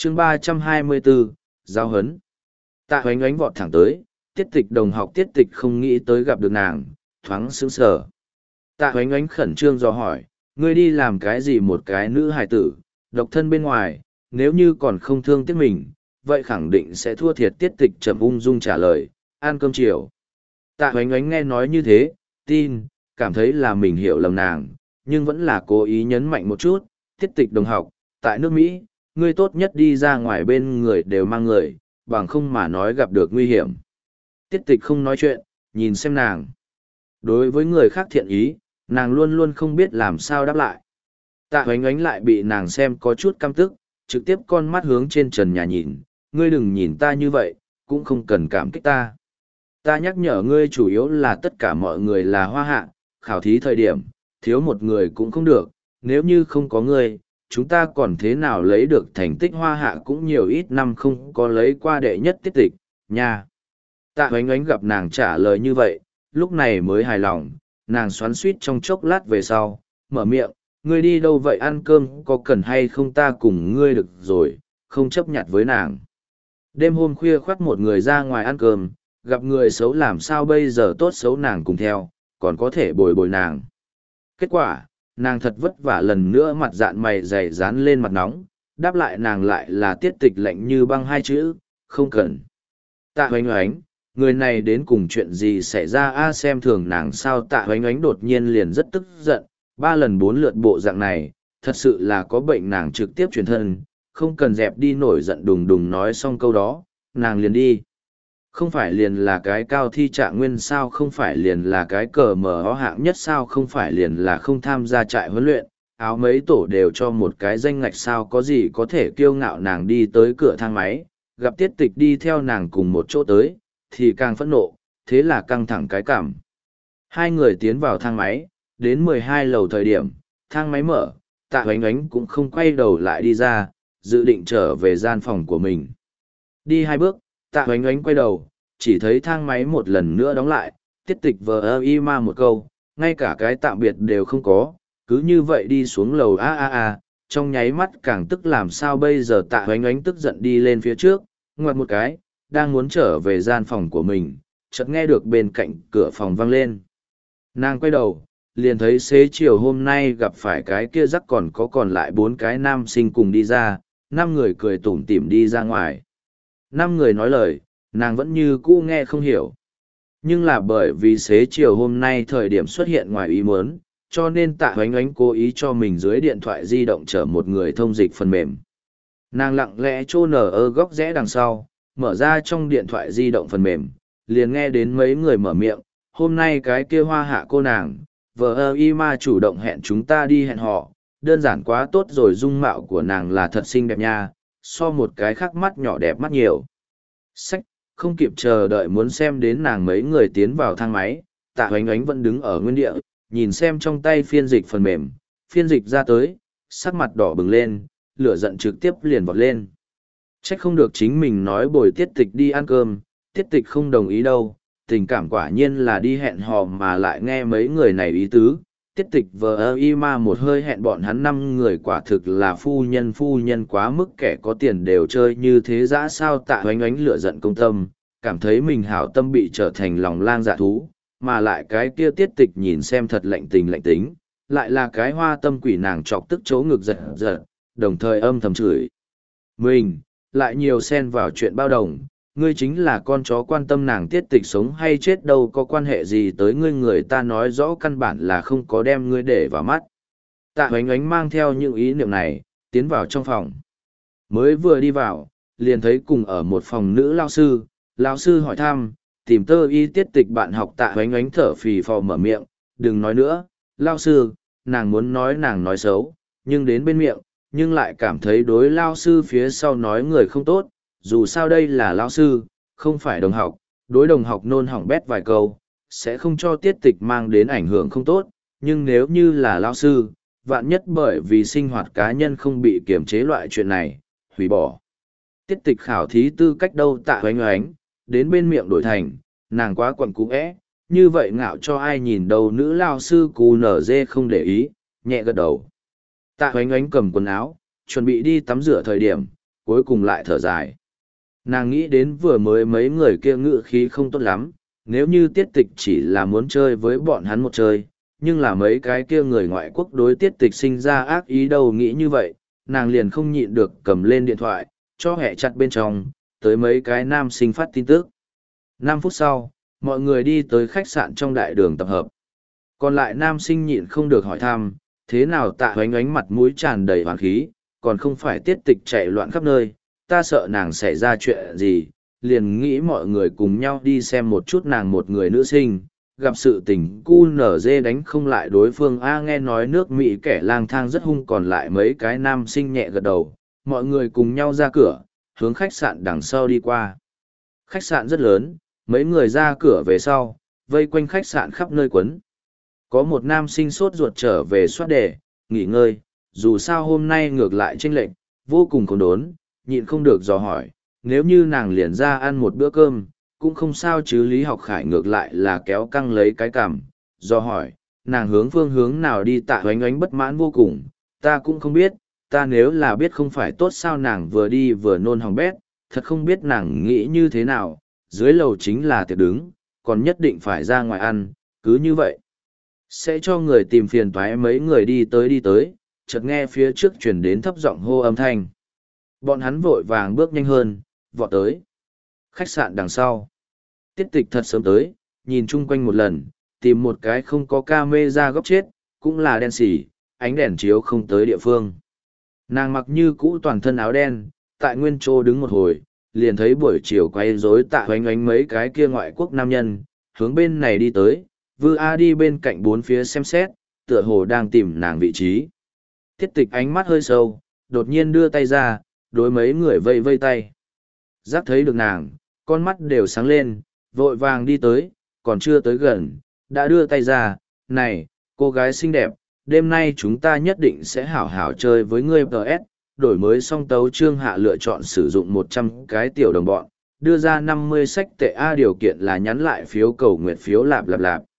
chương 324, giao hấn. Tạ Hoánh Ánh vọt thẳng tới, Tiết Tịch đồng học Tiết Tịch không nghĩ tới gặp được nàng, thoáng sững sờ. Tạ Hoánh Ánh khẩn trương dò hỏi, ngươi đi làm cái gì một cái nữ hài tử, độc thân bên ngoài, nếu như còn không thương tiếc mình, vậy khẳng định sẽ thua thiệt. Tiết Tịch chậm ung dung trả lời, ăn cơm chiều. Tạ Hoánh Ánh nghe nói như thế, tin, cảm thấy là mình hiểu lầm nàng, nhưng vẫn là cố ý nhấn mạnh một chút, Tiết Tịch đồng học, tại nước Mỹ, ngươi tốt nhất đi ra ngoài bên người đều mang người, bằng không mà nói gặp được nguy hiểm. Tiết Tịch không nói chuyện, nhìn xem nàng. Đối với người khác thiện ý, nàng luôn luôn không biết làm sao đáp lại. Tạ Hoánh Ánh lại bị nàng xem có chút căm tức, trực tiếp con mắt hướng trên trần nhà nhìn, ngươi đừng nhìn ta như vậy, cũng không cần cảm kích ta. Ta nhắc nhở ngươi chủ yếu là tất cả mọi người là hoa hạ, khảo thí thời điểm, thiếu một người cũng không được, nếu như không có ngươi, chúng ta còn thế nào lấy được thành tích hoa hạ cũng nhiều ít năm không có lấy qua đệ nhất Tiết Tịch, nha. Tạ Hoánh Ánh gặp nàng trả lời như vậy, lúc này mới hài lòng, nàng xoắn suýt trong chốc lát về sau, mở miệng, ngươi đi đâu vậy, ăn cơm có cần hay không ta cùng ngươi được rồi, không chấp nhặt với nàng. Đêm hôm khuya khoắt một người ra ngoài ăn cơm, gặp người xấu làm sao bây giờ, tốt xấu nàng cùng theo, còn có thể bồi bồi nàng. Kết quả, nàng thật vất vả lần nữa mặt dạn mày dày dán lên mặt nóng, đáp lại nàng lại là Tiết Tịch lạnh như băng hai chữ, không cần. Tạ Hoánh Ánh, người này đến cùng chuyện gì xảy ra a, xem thường nàng sao. Tạ Hoánh Ánh đột nhiên liền rất tức giận, 3 lần 4 lượt bộ dạng này, thật sự là có bệnh. Nàng trực tiếp truyền thân, không cần dẹp đi nổi giận đùng đùng nói xong câu đó, nàng liền đi. Không phải liền là cái cao thi trạng nguyên sao, không phải liền là cái cờ mờ ho hạng nhất sao, không phải liền là không tham gia trại huấn luyện, áo mấy tổ đều cho một cái danh ngạch sao, có gì có thể kiêu ngạo. Nàng đi tới cửa thang máy, gặp Tiết Tịch đi theo nàng cùng một chỗ tới, thì càng phẫn nộ, thế là căng thẳng cái cảm. Hai người tiến vào thang máy, đến 12 lầu thời điểm, thang máy mở, Tạ Hoánh Ánh cũng không quay đầu lại đi ra, dự định trở về gian phòng của mình. Đi 2 bước, Tạ Hoánh Ánh quay đầu, chỉ thấy thang máy một lần nữa đóng lại, Tiết Tịch vờ y ma một câu, ngay cả cái tạm biệt đều không có, cứ như vậy đi xuống lầu trong nháy mắt càng tức làm sao bây giờ. Tạ Hoánh Ánh tức giận đi lên phía trước, ngoặt một cái, đang muốn trở về gian phòng của mình, chợt nghe được bên cạnh cửa phòng vang lên. Nàng quay đầu, liền thấy xế chiều hôm nay gặp phải cái kia rắc còn lại 4 cái nam sinh cùng đi ra, 5 người cười tủm tỉm đi ra ngoài. 5 người nói lời, nàng vẫn như cũ nghe không hiểu. Nhưng là bởi vì xế chiều hôm nay thời điểm xuất hiện ngoài ý muốn, cho nên Tạ Hoánh Ánh cố ý cho mình dưới điện thoại di động chở một người thông dịch phần mềm. Nàng lặng lẽ chôn ở góc rẽ đằng sau, mở ra trong điện thoại di động phần mềm, liền nghe đến mấy người mở miệng, hôm nay cái kia hoa hạ cô nàng, vợ y ma chủ động hẹn chúng ta đi hẹn hò, đơn giản quá tốt rồi, dung mạo của nàng là thật xinh đẹp nha, so một cái khác mắt nhỏ đẹp mắt nhiều. Sách, không kịp chờ đợi muốn xem đến nàng. Mấy người tiến vào thang máy, Tạ Hoánh Ánh vẫn đứng ở nguyên địa, nhìn xem trong tay phiên dịch phần mềm, phiên dịch ra tới, sắc mặt đỏ bừng lên, lửa giận trực tiếp liền vọt lên. Trách không được chính mình nói bồi Tiết Tịch đi ăn cơm, Tiết Tịch không đồng ý đâu, tình cảm quả nhiên là đi hẹn hò mà lại nghe mấy người này ý tứ. Tiết Tịch vờ y ma một hơi hẹn bọn hắn 5 người, quả thực là phu nhân quá mức, kẻ có tiền đều chơi như thế dã sao. Tạ Hoánh Ánh lửa giận công tâm, cảm thấy mình hảo tâm bị trở thành lòng lang dạ thú, mà lại cái kia Tiết Tịch nhìn xem thật lạnh tính, lại là cái hoa tâm quỷ. Nàng chọc tức chỗ ngực giật giật, đồng thời âm thầm chửi mình, lại nhiều xen vào chuyện bao đồng, ngươi chính là con chó, quan tâm nàng Tiết Tịch sống hay chết đâu có quan hệ gì tới ngươi, người ta nói rõ căn bản là không có đem ngươi để vào mắt. Tạ Hoánh Ánh mang theo những ý niệm này, tiến vào trong phòng. Mới vừa đi vào, liền thấy cùng ở một phòng nữ lao sư hỏi thăm, tìm tơ y Tiết Tịch bạn học. Tạ Hoánh Ánh thở phì phò mở miệng, đừng nói nữa, lao sư, nàng muốn nói nàng nói xấu, nhưng đến bên miệng, nhưng lại cảm thấy đối lao sư phía sau nói người không tốt, dù sao đây là lao sư, không phải đồng học, đối đồng học nôn hỏng bét vài câu, sẽ không cho Tiết Tịch mang đến ảnh hưởng không tốt, nhưng nếu như là lao sư, vạn nhất bởi vì sinh hoạt cá nhân không bị kiềm chế loại chuyện này, hủy bỏ. Tiết Tịch khảo thí tư cách đâu. Tạ Hoánh Ánh, đến bên miệng đổi thành, nàng quá quẩn cú như vậy ngạo cho ai nhìn đâu. Nữ lao sư cù nở dê không để ý, nhẹ gật đầu. Tạ Hoánh Ánh cầm quần áo, chuẩn bị đi tắm rửa thời điểm, cuối cùng lại thở dài. Nàng nghĩ đến vừa mới mấy người kia ngự khí không tốt lắm, nếu như tiết tịch chỉ là muốn chơi với bọn hắn một chơi, nhưng là mấy cái kia người ngoại quốc đối tiết tịch sinh ra ác ý đâu nghĩ như vậy, nàng liền không nhịn được cầm lên điện thoại, cho hẹ chặt bên trong, tới mấy cái nam sinh phát tin tức. 5 phút sau, mọi người đi tới khách sạn trong đại đường tập hợp. Còn lại nam sinh nhịn không được hỏi thăm, thế nào Tạ Hoánh Oánh mặt mũi tràn đầy hoán khí, còn không phải tiết tịch chạy loạn khắp nơi, ta sợ nàng xảy ra chuyện gì, liền nghĩ mọi người cùng nhau đi xem một chút nàng một người nữ sinh, gặp sự tình cu nở dê đánh không lại đối phương a nghe nói nước Mỹ kẻ lang thang rất hung còn lại mấy cái nam sinh nhẹ gật đầu, mọi người cùng nhau ra cửa, hướng khách sạn đằng sau đi qua. Khách sạn rất lớn, mấy người ra cửa về sau, vây quanh khách sạn khắp nơi quấn. Có một nam sinh sốt ruột trở về soát đề, nghỉ ngơi, dù sao hôm nay ngược lại chênh lệch, vô cùng khốn đốn, nhịn không được dò hỏi, nếu như nàng liền ra ăn một bữa cơm, cũng không sao chứ. Lý Học Khải ngược lại là kéo căng lấy cái cằm, dò hỏi, nàng hướng phương hướng nào đi. Tạ Hoánh Oánh bất mãn vô cùng, ta cũng không biết, ta nếu là biết không phải tốt sao. Nàng vừa đi vừa nôn hỏng bét, thật không biết nàng nghĩ như thế nào, dưới lầu chính là tiệc đứng, còn nhất định phải ra ngoài ăn, cứ như vậy sẽ cho người tìm phiền toái. Mấy người đi tới, chợt nghe phía trước chuyển đến thấp giọng hô âm thanh. Bọn hắn vội vàng bước nhanh hơn, vọt tới khách sạn đằng sau. Tiết tịch thật sớm tới, nhìn chung quanh một lần, tìm một cái không có ca mê ra góc chết, cũng là đen xỉ, ánh đèn chiếu không tới địa phương. Nàng mặc như cũ toàn thân áo đen, tại nguyên chỗ đứng một hồi, liền thấy buổi chiều quay rối Tạ Hoánh Oánh mấy cái kia ngoại quốc nam nhân, hướng bên này đi tới, Vư A đi bên cạnh bốn phía xem xét, tựa hồ đang tìm nàng vị trí. Tiết tịch ánh mắt hơi sâu, đột nhiên đưa tay ra, đối mấy người vây vây tay. Giác thấy được nàng, con mắt đều sáng lên, vội vàng đi tới, còn chưa tới gần, đã đưa tay ra, này, cô gái xinh đẹp, đêm nay chúng ta nhất định sẽ hảo hảo chơi với ngươi PS, đổi mới xong tấu chương hạ lựa chọn sử dụng 100 cái tiểu đồng bọn, đưa ra 50 sách tệ A, điều kiện là nhắn lại phiếu cầu nguyện phiếu lạp lạp lạp.